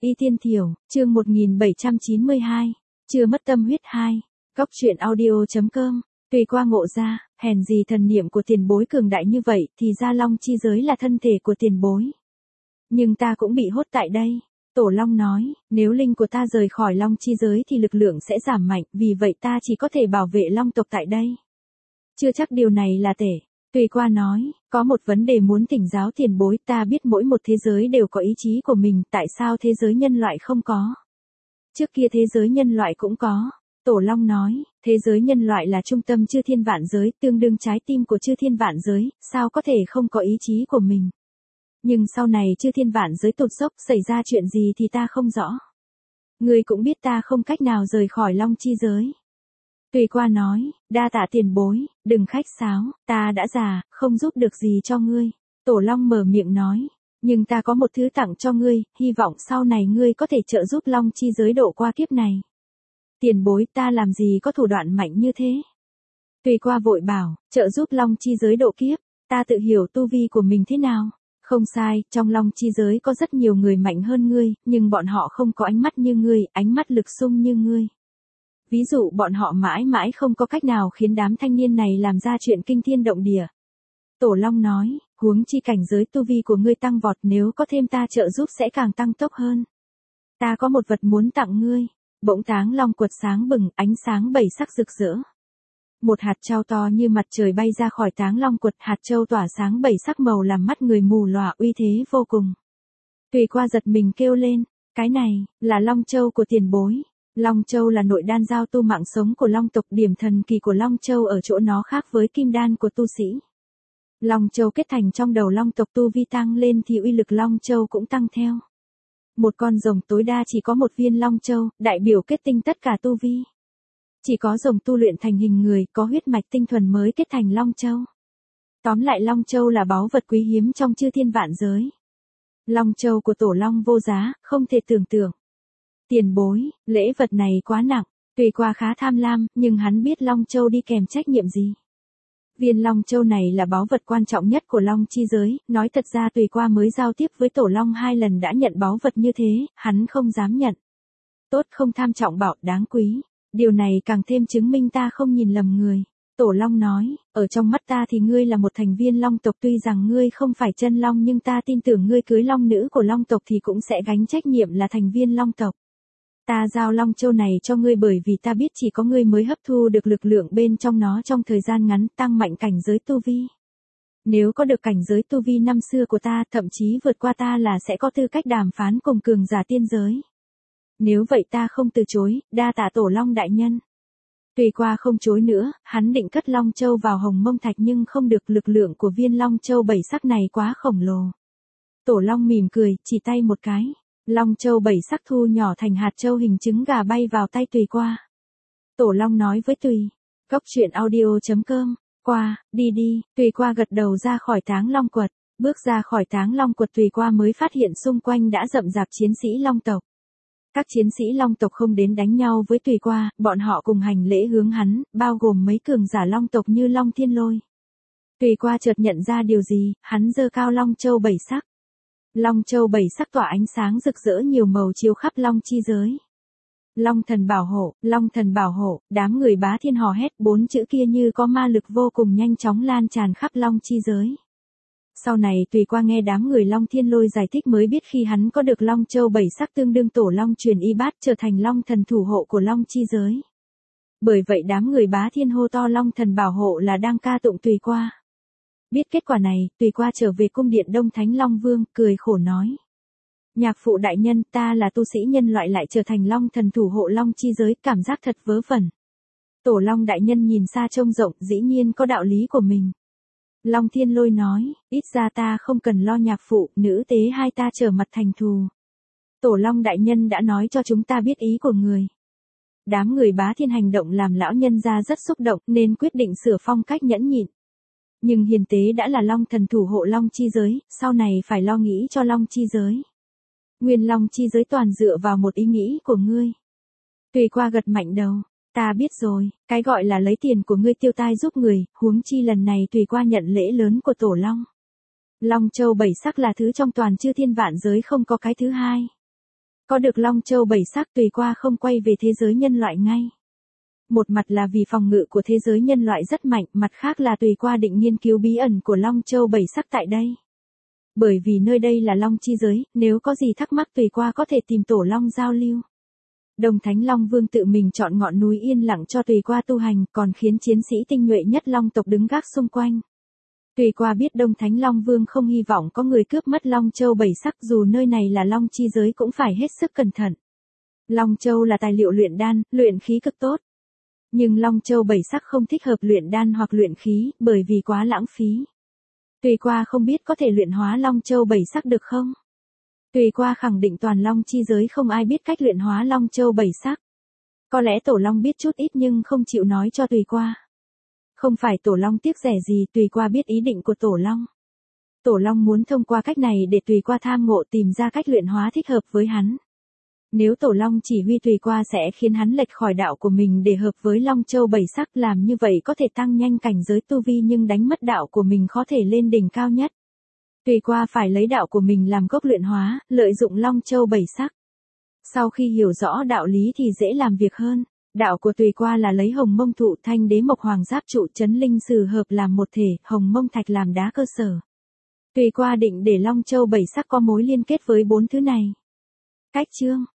Y Tiên Thiểu, chương 1792, chưa mất tâm huyết 2, Góc truyện audio.com, tùy qua ngộ ra, hèn gì thần niệm của tiền bối cường đại như vậy, thì ra Long chi giới là thân thể của tiền bối. Nhưng ta cũng bị hốt tại đây. Tổ Long nói, nếu linh của ta rời khỏi Long chi giới thì lực lượng sẽ giảm mạnh, vì vậy ta chỉ có thể bảo vệ Long tộc tại đây. Chưa chắc điều này là tệ. Tùy qua nói, có một vấn đề muốn thỉnh giáo tiền bối, ta biết mỗi một thế giới đều có ý chí của mình, tại sao thế giới nhân loại không có? Trước kia thế giới nhân loại cũng có. Tổ Long nói, thế giới nhân loại là trung tâm chư thiên vạn giới, tương đương trái tim của chư thiên vạn giới, sao có thể không có ý chí của mình? Nhưng sau này chư thiên vạn giới tụt dốc, xảy ra chuyện gì thì ta không rõ. Ngươi cũng biết ta không cách nào rời khỏi Long chi giới. Tùy qua nói, đa tạ tiền bối, đừng khách sáo, ta đã già, không giúp được gì cho ngươi. Tổ Long mở miệng nói, nhưng ta có một thứ tặng cho ngươi, hy vọng sau này ngươi có thể trợ giúp Long chi giới độ qua kiếp này. Tiền bối, ta làm gì có thủ đoạn mạnh như thế? Tùy qua vội bảo, trợ giúp Long chi giới độ kiếp, ta tự hiểu tu vi của mình thế nào. Không sai, trong Long chi giới có rất nhiều người mạnh hơn ngươi, nhưng bọn họ không có ánh mắt như ngươi, ánh mắt lực sung như ngươi. Ví dụ bọn họ mãi mãi không có cách nào khiến đám thanh niên này làm ra chuyện kinh thiên động địa. Tổ Long nói, huống chi cảnh giới tu vi của ngươi tăng vọt, nếu có thêm ta trợ giúp sẽ càng tăng tốc hơn. Ta có một vật muốn tặng ngươi. Bỗng Táng Long quật sáng bừng, ánh sáng bảy sắc rực rỡ. Một hạt châu to như mặt trời bay ra khỏi Táng Long quật, hạt châu tỏa sáng bảy sắc màu làm mắt người mù lòa, uy thế vô cùng. Tùy qua giật mình kêu lên, cái này là Long Châu của tiền bối. Long Châu là nội đan giao tu mạng sống của Long tộc, điểm thần kỳ của Long Châu ở chỗ nó khác với kim đan của tu sĩ. Long Châu kết thành trong đầu Long tộc, tu vi tăng lên thì uy lực Long Châu cũng tăng theo. Một con rồng tối đa chỉ có một viên Long Châu, đại biểu kết tinh tất cả tu vi. Chỉ có rồng tu luyện thành hình người, có huyết mạch tinh thuần mới kết thành Long Châu. Tóm lại Long Châu là báu vật quý hiếm trong chư thiên vạn giới. Long Châu của Tổ Long vô giá, không thể tưởng tượng. Tiền bối, lễ vật này quá nặng, Tùy qua khá tham lam, nhưng hắn biết Long Châu đi kèm trách nhiệm gì. Viên Long Châu này là báu vật quan trọng nhất của Long chi giới, nói thật ra Tùy qua mới giao tiếp với Tổ Long 2 lần đã nhận báu vật như thế, hắn không dám nhận. Tốt không tham trọng bảo, đáng quý. Điều này càng thêm chứng minh ta không nhìn lầm người. Tổ Long nói, ở trong mắt ta thì ngươi là một thành viên Long tộc, tuy rằng ngươi không phải chân Long nhưng ta tin tưởng ngươi cưới Long nữ của Long tộc thì cũng sẽ gánh trách nhiệm là thành viên Long tộc. Ta giao Long Châu này cho ngươi bởi vì ta biết chỉ có ngươi mới hấp thu được lực lượng bên trong nó trong thời gian ngắn, tăng mạnh cảnh giới tu vi. Nếu có được cảnh giới tu vi năm xưa của ta, thậm chí vượt qua ta là sẽ có tư cách đàm phán cùng cường giả tiên giới. Nếu vậy ta không từ chối, đa tạ Tổ Long đại nhân. Tùy qua không chối nữa, hắn định cất Long Châu vào hồng mông thạch nhưng không được, lực lượng của viên Long Châu bảy sắc này quá khổng lồ. Tổ Long mỉm cười, chỉ tay một cái. Long Châu bảy sắc thu nhỏ thành hạt châu hình trứng gà bay vào tay Tùy qua. Tổ Long nói với Tùy, Góc truyện audio.com, qua, đi đi, Tùy qua gật đầu ra khỏi Táng Long quật, bước ra khỏi Táng Long quật Tùy qua mới phát hiện xung quanh đã rậm rạp chiến sĩ Long tộc. Các chiến sĩ Long tộc không đến đánh nhau với Tùy qua, bọn họ cùng hành lễ hướng hắn, bao gồm mấy cường giả Long tộc như Long Thiên Lôi. Tùy qua chợt nhận ra điều gì, hắn giơ cao Long Châu bảy sắc. Long Châu bảy sắc tỏa ánh sáng rực rỡ nhiều màu chiếu khắp Long chi giới. Long thần bảo hộ, Long thần bảo hộ, đám người bá thiên hò hét, 4 chữ kia như có ma lực vô cùng nhanh chóng lan tràn khắp Long chi giới. Sau này Tùy qua nghe đám người Long Thiên Lôi giải thích mới biết khi hắn có được Long Châu bảy sắc tương đương Tổ Long truyền y bát trở thành Long thần thủ hộ của Long chi giới. Bởi vậy đám người bá thiên hô to Long thần bảo hộ là đang ca tụng Tùy qua. Biết kết quả này, Tùy qua trở về cung điện Đông Thánh Long Vương, cười khổ nói. Nhạc phụ đại nhân, ta là tu sĩ nhân loại lại trở thành Long thần thủ hộ Long chi giới, cảm giác thật vớ vẩn. Tổ Long đại nhân nhìn xa trông rộng, dĩ nhiên có đạo lý của mình. Long Thiên Lôi nói, ít ra ta không cần lo nhạc phụ, nữ tế hai ta trở mặt thành thù. Tổ Long đại nhân đã nói cho chúng ta biết ý của người. Đám người bá thiên hành động làm lão nhân gia rất xúc động nên quyết định sửa phong cách nhẫn nhịn. Nhưng hiền tế đã là Long thần thủ hộ Long chi giới, sau này phải lo nghĩ cho Long chi giới. Nguyên Long chi giới toàn dựa vào một ý nghĩ của ngươi. Tùy qua gật mạnh đầu, ta biết rồi, cái gọi là lấy tiền của ngươi tiêu tai giúp người, huống chi lần này Tùy qua nhận lễ lớn của Tổ Long. Long Châu bảy sắc là thứ trong toàn chư thiên vạn giới không có cái thứ hai. Có được Long Châu bảy sắc Tùy Qua không quay về thế giới nhân loại ngay. Một mặt là vì phòng ngự của thế giới nhân loại rất mạnh, mặt khác là Tùy Qua định nghiên cứu bí ẩn của Long Châu bảy sắc tại đây. Bởi vì nơi đây là Long chi giới, nếu có gì thắc mắc Tùy Qua có thể tìm Tổ Long giao lưu. Đồng Thánh Long Vương tự mình chọn ngọn núi yên lặng cho Tùy Qua tu hành, còn khiến chiến sĩ tinh nhuệ nhất Long tộc đứng gác xung quanh. Tùy Qua biết Đông Thánh Long Vương không hy vọng có người cướp mất Long Châu bảy sắc, dù nơi này là Long chi giới cũng phải hết sức cẩn thận. Long Châu là tài liệu luyện đan, luyện khí cực tốt. Nhưng Long Châu bảy sắc không thích hợp luyện đan hoặc luyện khí, bởi vì quá lãng phí. Tùy Qua không biết có thể luyện hóa Long Châu bảy sắc được không? Tùy Qua khẳng định toàn Long chi giới không ai biết cách luyện hóa Long Châu bảy sắc. Có lẽ Tổ Long biết chút ít nhưng không chịu nói cho Tùy Qua. Không phải Tổ Long tiếc rẻ gì, Tùy Qua biết ý định của Tổ Long. Tổ Long muốn thông qua cách này để Tùy Qua tham ngộ tìm ra cách luyện hóa thích hợp với hắn. Nếu Tổ Long chỉ huy Tùy Qua sẽ khiến hắn lệch khỏi đạo của mình để hợp với Long Châu bảy sắc, làm như vậy có thể tăng nhanh cảnh giới tu vi nhưng đánh mất đạo của mình khó thể lên đỉnh cao nhất. Tùy Qua phải lấy đạo của mình làm gốc luyện hóa, lợi dụng Long Châu bảy sắc. Sau khi hiểu rõ đạo lý thì dễ làm việc hơn. Đạo của Tùy Qua là lấy Hồng Mông Thụ Thanh Đế Mộc Hoàng Giáp Trụ Chấn Linh Sử hợp làm một thể, Hồng Mông Thạch làm đá cơ sở. Tùy Qua định để Long Châu bảy sắc có mối liên kết với bốn thứ này. Cách chương